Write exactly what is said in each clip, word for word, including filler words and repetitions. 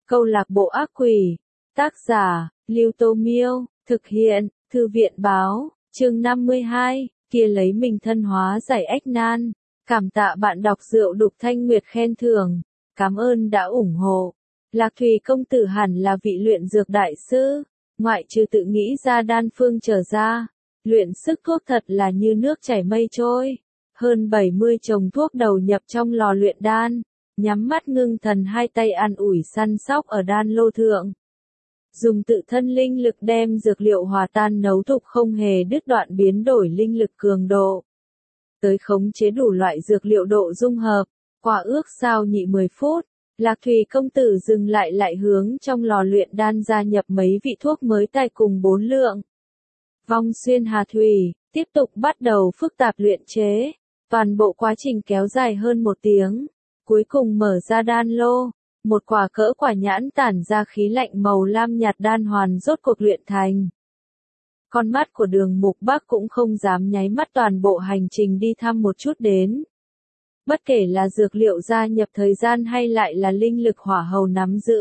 Câu lạc bộ ác quỷ. Tác giả, Lưu Tô Miêu. Thực hiện, Thư viện báo. Chương năm mươi hai. Kia lấy mình thân hóa giải ách nan. Cảm tạ bạn đọc Rượu Đục Thanh Nguyệt khen thưởng. Cảm ơn đã ủng hộ. Lạc Thùy công tử hẳn là vị luyện dược đại sư. Ngoại trừ tự nghĩ ra đan phương trở ra. Luyện sức thuốc thật là như nước chảy mây trôi. Hơn bảy mươi chồng thuốc đầu nhập trong lò luyện đan. Nhắm mắt ngưng thần hai tay an ủi săn sóc ở đan lô thượng. Dùng tự thân linh lực đem dược liệu hòa tan nấu thục không hề đứt đoạn biến đổi linh lực cường độ. Tới khống chế đủ loại dược liệu độ dung hợp. Qua ước sao nhị mười phút, Lạc Thùy công tử dừng lại lại hướng trong lò luyện đan gia nhập mấy vị thuốc mới tài cùng bốn lượng. Vong xuyên hà thủy, tiếp tục bắt đầu phức tạp luyện chế. Toàn bộ quá trình kéo dài hơn một tiếng. Cuối cùng mở ra đan lô. Một quả cỡ quả nhãn tản ra khí lạnh màu lam nhạt đan hoàn rốt cuộc luyện thành. Con mắt của Đường Mục Bắc cũng không dám nháy mắt toàn bộ hành trình đi thăm một chút đến. Bất kể là dược liệu gia nhập thời gian hay lại là linh lực hỏa hầu nắm giữ.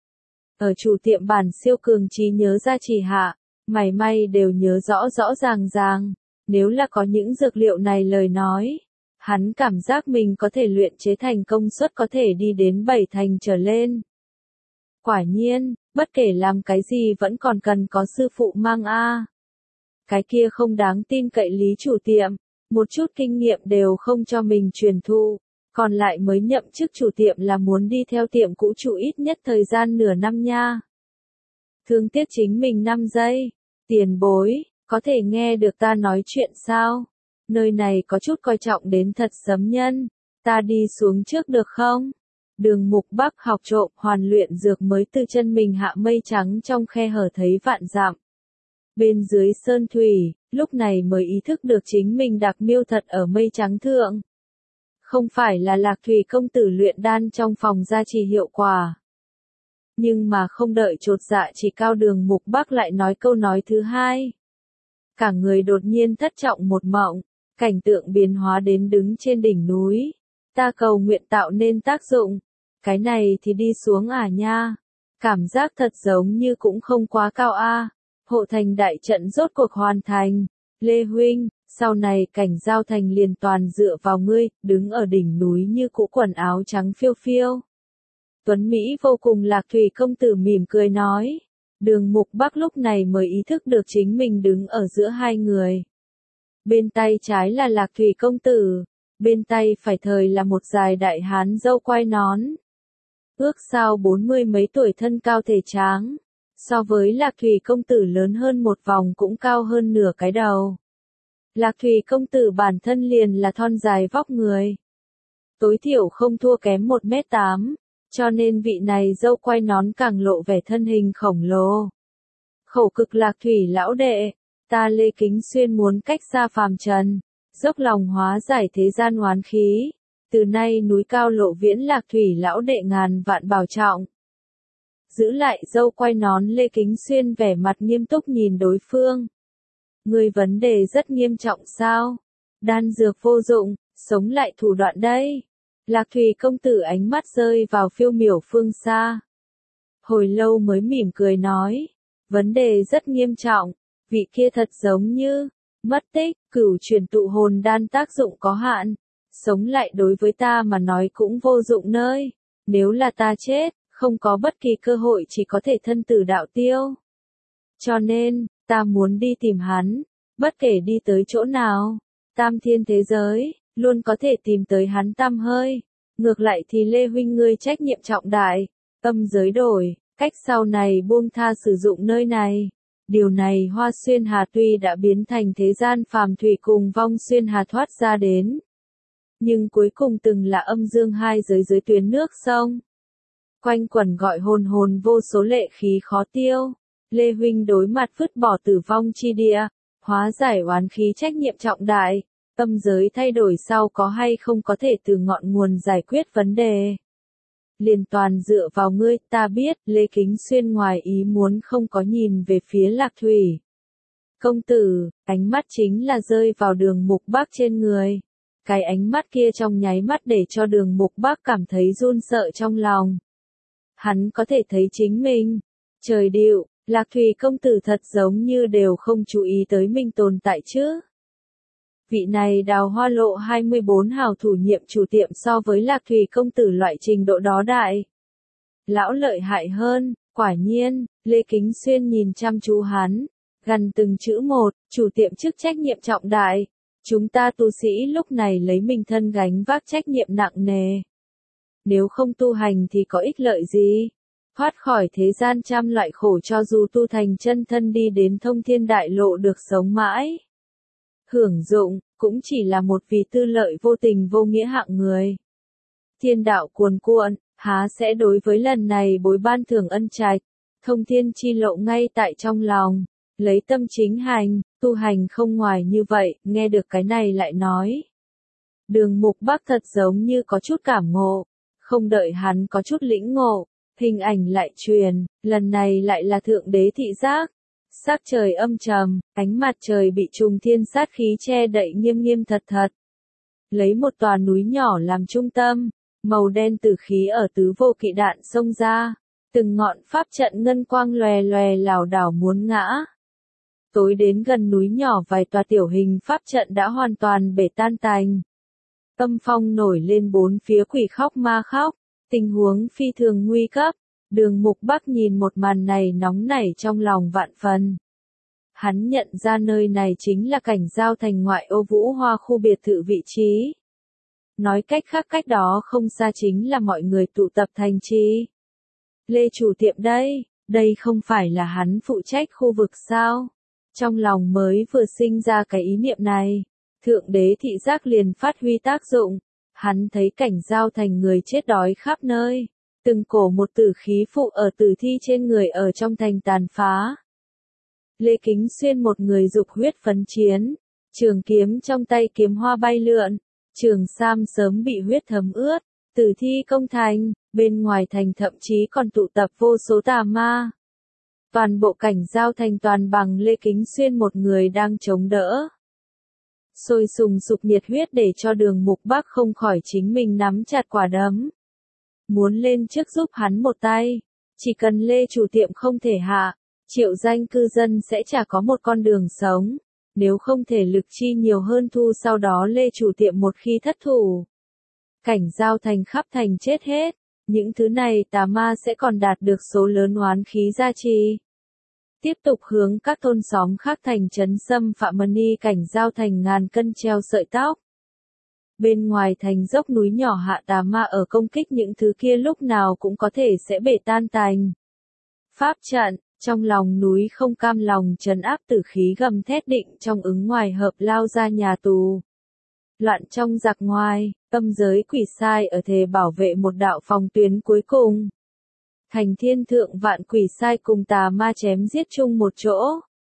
Ở chủ tiệm bản siêu cường trí nhớ ra chỉ hạ, mảy may đều nhớ rõ rõ ràng ràng. Nếu là có những dược liệu này lời nói, hắn cảm giác mình có thể luyện chế thành công suất có thể đi đến bảy thành trở lên. Quả nhiên, bất kể làm cái gì vẫn còn cần có sư phụ mang a. Cái kia không đáng tin cậy lý chủ tiệm, một chút kinh nghiệm đều không cho mình truyền thụ, còn lại mới nhậm chức chủ tiệm là muốn đi theo tiệm cũ chủ ít nhất thời gian nửa năm nha. Thương tiếc chính mình năm giây, tiền bối, có thể nghe được ta nói chuyện sao? Nơi này có chút coi trọng đến thật sấm nhân, ta đi xuống trước được không? Đường Mục Bắc học trộm hoàn luyện dược mới từ chân mình hạ mây trắng trong khe hở thấy vạn dặm. Bên dưới sơn thủy, lúc này mới ý thức được chính mình đặc miêu thật ở mây trắng thượng. Không phải là Lạc Thùy công tử luyện đan trong phòng gia trì hiệu quả. Nhưng mà không đợi chột dạ chỉ cao Đường Mục Bắc lại nói câu nói thứ hai. Cả người đột nhiên thất trọng một mộng, cảnh tượng biến hóa đến đứng trên đỉnh núi. Ta cầu nguyện tạo nên tác dụng. Cái này thì đi xuống à nha. Cảm giác thật giống như cũng không quá cao a. Hộ thành đại trận rốt cuộc hoàn thành. Lê huynh, sau này cảnh giao thành liền toàn dựa vào ngươi, đứng ở đỉnh núi như cũ quần áo trắng phiêu phiêu. Tuấn Mỹ vô cùng Lạc Thùy công tử mỉm cười nói. Đường Mục Bắc lúc này mới ý thức được chính mình đứng ở giữa hai người. Bên tay trái là Lạc Thùy công tử, bên tay phải thời là một dài đại hán râu quai nón. Ước sao bốn mươi mấy tuổi thân cao thể tráng, so với Lạc Thùy công tử lớn hơn một vòng cũng cao hơn nửa cái đầu. Lạc Thùy công tử bản thân liền là thon dài vóc người. Tối thiểu không thua kém một mét tám. Cho nên vị này dâu quai nón càng lộ vẻ thân hình khổng lồ. Khẩu cực Lạc Thủy lão đệ, ta Lê Kính Xuyên muốn cách xa phàm trần, dốc lòng hóa giải thế gian oán khí. Từ nay núi cao lộ viễn Lạc Thủy lão đệ ngàn vạn bảo trọng. Giữ lại dâu quai nón Lê Kính Xuyên vẻ mặt nghiêm túc nhìn đối phương. Người vấn đề rất nghiêm trọng sao? Đan dược vô dụng, sống lại thủ đoạn đây. Lạc Thùy công tử ánh mắt rơi vào phiêu miểu phương xa. Hồi lâu mới mỉm cười nói. Vấn đề rất nghiêm trọng. Vị kia thật giống như mất tích, cửu truyền tụ hồn đan tác dụng có hạn. Sống lại đối với ta mà nói cũng vô dụng nơi. Nếu là ta chết, không có bất kỳ cơ hội chỉ có thể thân tử đạo tiêu. Cho nên, ta muốn đi tìm hắn. Bất kể đi tới chỗ nào. Tam thiên thế giới. Luôn có thể tìm tới hắn tăm hơi. Ngược lại thì Lê huynh ngươi trách nhiệm trọng đại, tâm giới đổi, cách sau này buông tha sử dụng nơi này. Điều này Hoa Xuyên Hà tuy đã biến thành thế gian phàm thủy cùng Vong Xuyên Hà thoát ra đến. Nhưng cuối cùng từng là âm dương hai giới dưới tuyến nước sông. Quanh quẩn gọi hồn hồn vô số lệ khí khó tiêu. Lê huynh đối mặt vứt bỏ tử vong chi địa, hóa giải oán khí trách nhiệm trọng đại. Tâm giới thay đổi sau có hay không có thể từ ngọn nguồn giải quyết vấn đề. Liền toàn dựa vào ngươi, ta biết, Lê Kính Xuyên ngoài ý muốn không có nhìn về phía Lạc Thùy. Công tử, ánh mắt chính là rơi vào Đường Mục Bắc trên người. Cái ánh mắt kia trong nháy mắt để cho Đường Mục Bắc cảm thấy run sợ trong lòng. Hắn có thể thấy chính mình. Trời điệu, Lạc Thủy công tử thật giống như đều không chú ý tới mình tồn tại chứ. Vị này Đào Hoa Lộ hai mươi bốn hào thủ nhiệm chủ tiệm so với Lạc Thủy công tử loại trình độ đó đại. Lão lợi hại hơn, quả nhiên, Lê Kính Xuyên nhìn chăm chú hắn, gần từng chữ một, chủ tiệm chức trách nhiệm trọng đại. Chúng ta tu sĩ lúc này lấy mình thân gánh vác trách nhiệm nặng nề. Nếu không tu hành thì có ích lợi gì? Thoát khỏi thế gian trăm loại khổ cho dù tu thành chân thân đi đến thông thiên đại lộ được sống mãi. Hưởng dụng, cũng chỉ là một vì tư lợi vô tình vô nghĩa hạng người. Thiên đạo cuồn cuộn, há sẽ đối với lần này bối ban thưởng ân trạch, thông thiên chi lộ ngay tại trong lòng, lấy tâm chính hành, tu hành không ngoài như vậy, nghe được cái này lại nói. Đường Mục Bắc thật giống như có chút cảm ngộ, không đợi hắn có chút lĩnh ngộ, hình ảnh lại truyền, lần này lại là thượng đế thị giác. Sắc trời âm trầm, ánh mặt trời bị trùng thiên sát khí che đậy nghiêm nghiêm thật thật. Lấy một tòa núi nhỏ làm trung tâm, màu đen tử khí ở tứ vô kỵ đạn xông ra, từng ngọn pháp trận ngân quang lòe lòe lảo đảo muốn ngã. Tối đến gần núi nhỏ vài tòa tiểu hình pháp trận đã hoàn toàn bể tan tành. Âm phong nổi lên bốn phía quỷ khóc ma khóc, tình huống phi thường nguy cấp. Đường Mục Bắc nhìn một màn này nóng nảy trong lòng vạn phần. Hắn nhận ra nơi này chính là cảnh giao thành ngoại ô Vũ Hoa khu biệt thự vị trí. Nói cách khác cách đó không xa chính là mọi người tụ tập thành trì. Lê chủ tiệm đây, đây không phải là hắn phụ trách khu vực sao? Trong lòng mới vừa sinh ra cái ý niệm này, thượng đế thị giác liền phát huy tác dụng. Hắn thấy cảnh giao thành người chết đói khắp nơi. Từng cổ một tử khí phụ ở tử thi trên người ở trong thành tàn phá. Lê Kính Xuyên một người dục huyết phấn chiến, trường kiếm trong tay kiếm hoa bay lượn, trường sam sớm bị huyết thấm ướt, tử thi công thành, bên ngoài thành thậm chí còn tụ tập vô số tà ma. Toàn bộ cảnh giao thành toàn bằng Lê Kính Xuyên một người đang chống đỡ. Sôi sùng sục nhiệt huyết để cho Đường Mục Bắc không khỏi chính mình nắm chặt quả đấm. Muốn lên trước giúp hắn một tay, chỉ cần Lê chủ tiệm không thể hạ, triệu danh cư dân sẽ chả có một con đường sống, nếu không thể lực chi nhiều hơn thu sau đó Lê chủ tiệm một khi thất thủ. Cảnh giao thành khắp thành chết hết, những thứ này tà ma sẽ còn đạt được số lớn oán khí gia trì. Tiếp tục hướng các thôn xóm khác thành trấn xâm phạm mani cảnh giao thành ngàn cân treo sợi tóc. Bên ngoài thành dốc núi nhỏ hạ tà ma ở công kích những thứ kia lúc nào cũng có thể sẽ bể tan tành. Pháp trận, trong lòng núi không cam lòng trấn áp tử khí gầm thét định trong ứng ngoài hợp lao ra nhà tù. Loạn trong giặc ngoài, tâm giới quỷ sai ở thề bảo vệ một đạo phòng tuyến cuối cùng. Thành thiên thượng vạn quỷ sai cùng tà ma chém giết chung một chỗ.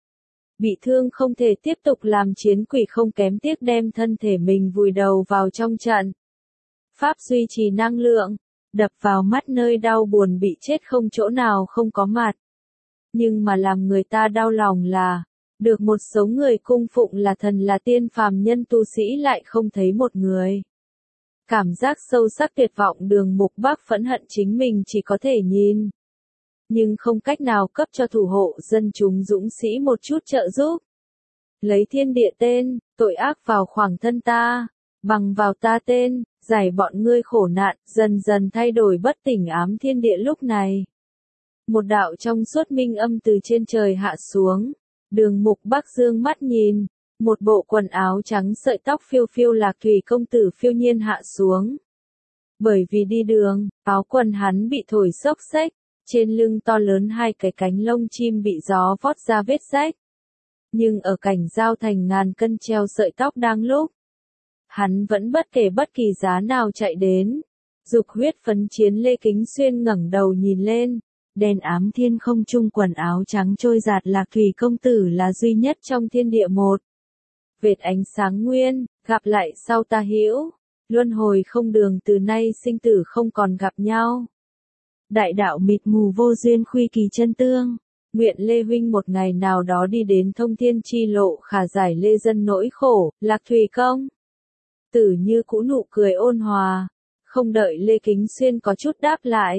Bị thương không thể tiếp tục làm chiến quỷ không kém tiếc đem thân thể mình vùi đầu vào trong trận. Pháp duy trì năng lượng, đập vào mắt nơi đau buồn bị chết không chỗ nào không có mặt. Nhưng mà làm người ta đau lòng là, được một số người cung phụng là thần là tiên phàm nhân tu sĩ lại không thấy một người. Cảm giác sâu sắc tuyệt vọng Đường Mục Bắc phẫn hận chính mình chỉ có thể nhìn. Nhưng không cách nào cấp cho thủ hộ dân chúng dũng sĩ một chút trợ giúp. Lấy thiên địa tên, tội ác vào khoảng thân ta, bằng vào ta tên, giải bọn ngươi khổ nạn, dần dần thay đổi bất tỉnh ám thiên địa lúc này. Một đạo trong suốt minh âm từ trên trời hạ xuống, Đường Mục Bắc dương mắt nhìn, một bộ quần áo trắng sợi tóc phiêu phiêu Lạc Thủy công tử phiêu nhiên hạ xuống. Bởi vì đi đường, áo quần hắn bị thổi xốc xếch, trên lưng to lớn hai cái cánh lông chim bị gió vót ra vết rách. Nhưng ở cảnh giao thành ngàn cân treo sợi tóc đang lúc, hắn vẫn bất kể bất kỳ giá nào chạy đến. Dục huyết phấn chiến Lê Kính Xuyên ngẩng đầu nhìn lên, đen ám thiên không trung quần áo trắng trôi giạt Lạc Thủy công tử là duy nhất trong thiên địa một. Vệt ánh sáng nguyên, gặp lại sau ta hữu, luân hồi không đường từ nay sinh tử không còn gặp nhau. Đại đạo mịt mù vô duyên khuy kỳ chân tương, nguyện Lê huynh một ngày nào đó đi đến thông thiên chi lộ khả giải Lê dân nỗi khổ, Lạc Thủy công. Tử như cũ nụ cười ôn hòa, không đợi Lê Kính Xuyên có chút đáp lại,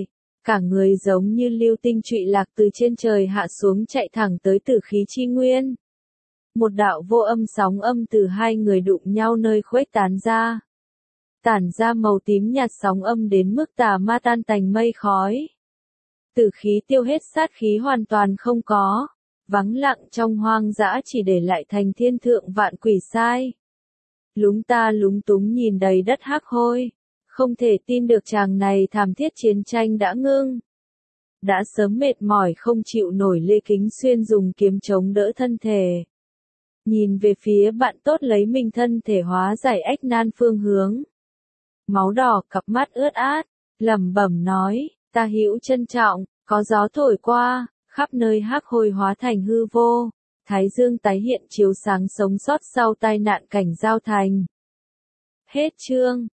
cả người giống như lưu tinh trụy lạc từ trên trời hạ xuống chạy thẳng tới tử khí chi nguyên. Một đạo vô âm sóng âm từ hai người đụng nhau nơi khuếch tán ra. Tản ra màu tím nhạt sóng âm đến mức tà ma tan tành mây khói. Tử khí tiêu hết, sát khí hoàn toàn không có. Vắng lặng trong hoang dã chỉ để lại thành thiên thượng vạn quỷ sai. Lúng ta lúng túng nhìn đầy đất hắc hôi. Không thể tin được chàng này thảm thiết chiến tranh đã ngưng. Đã sớm mệt mỏi không chịu nổi, Lê Kính Xuyên dùng kiếm chống đỡ thân thể. Nhìn về phía bạn tốt lấy mình thân thể hóa giải ách nan phương hướng. Máu đỏ cặp mắt ướt át, lẩm bẩm nói, ta hữu trân trọng, có gió thổi qua, khắp nơi hắc hôi hóa thành hư vô. Thái dương tái hiện chiếu sáng sống sót sau tai nạn cảnh giao thành. Hết chương.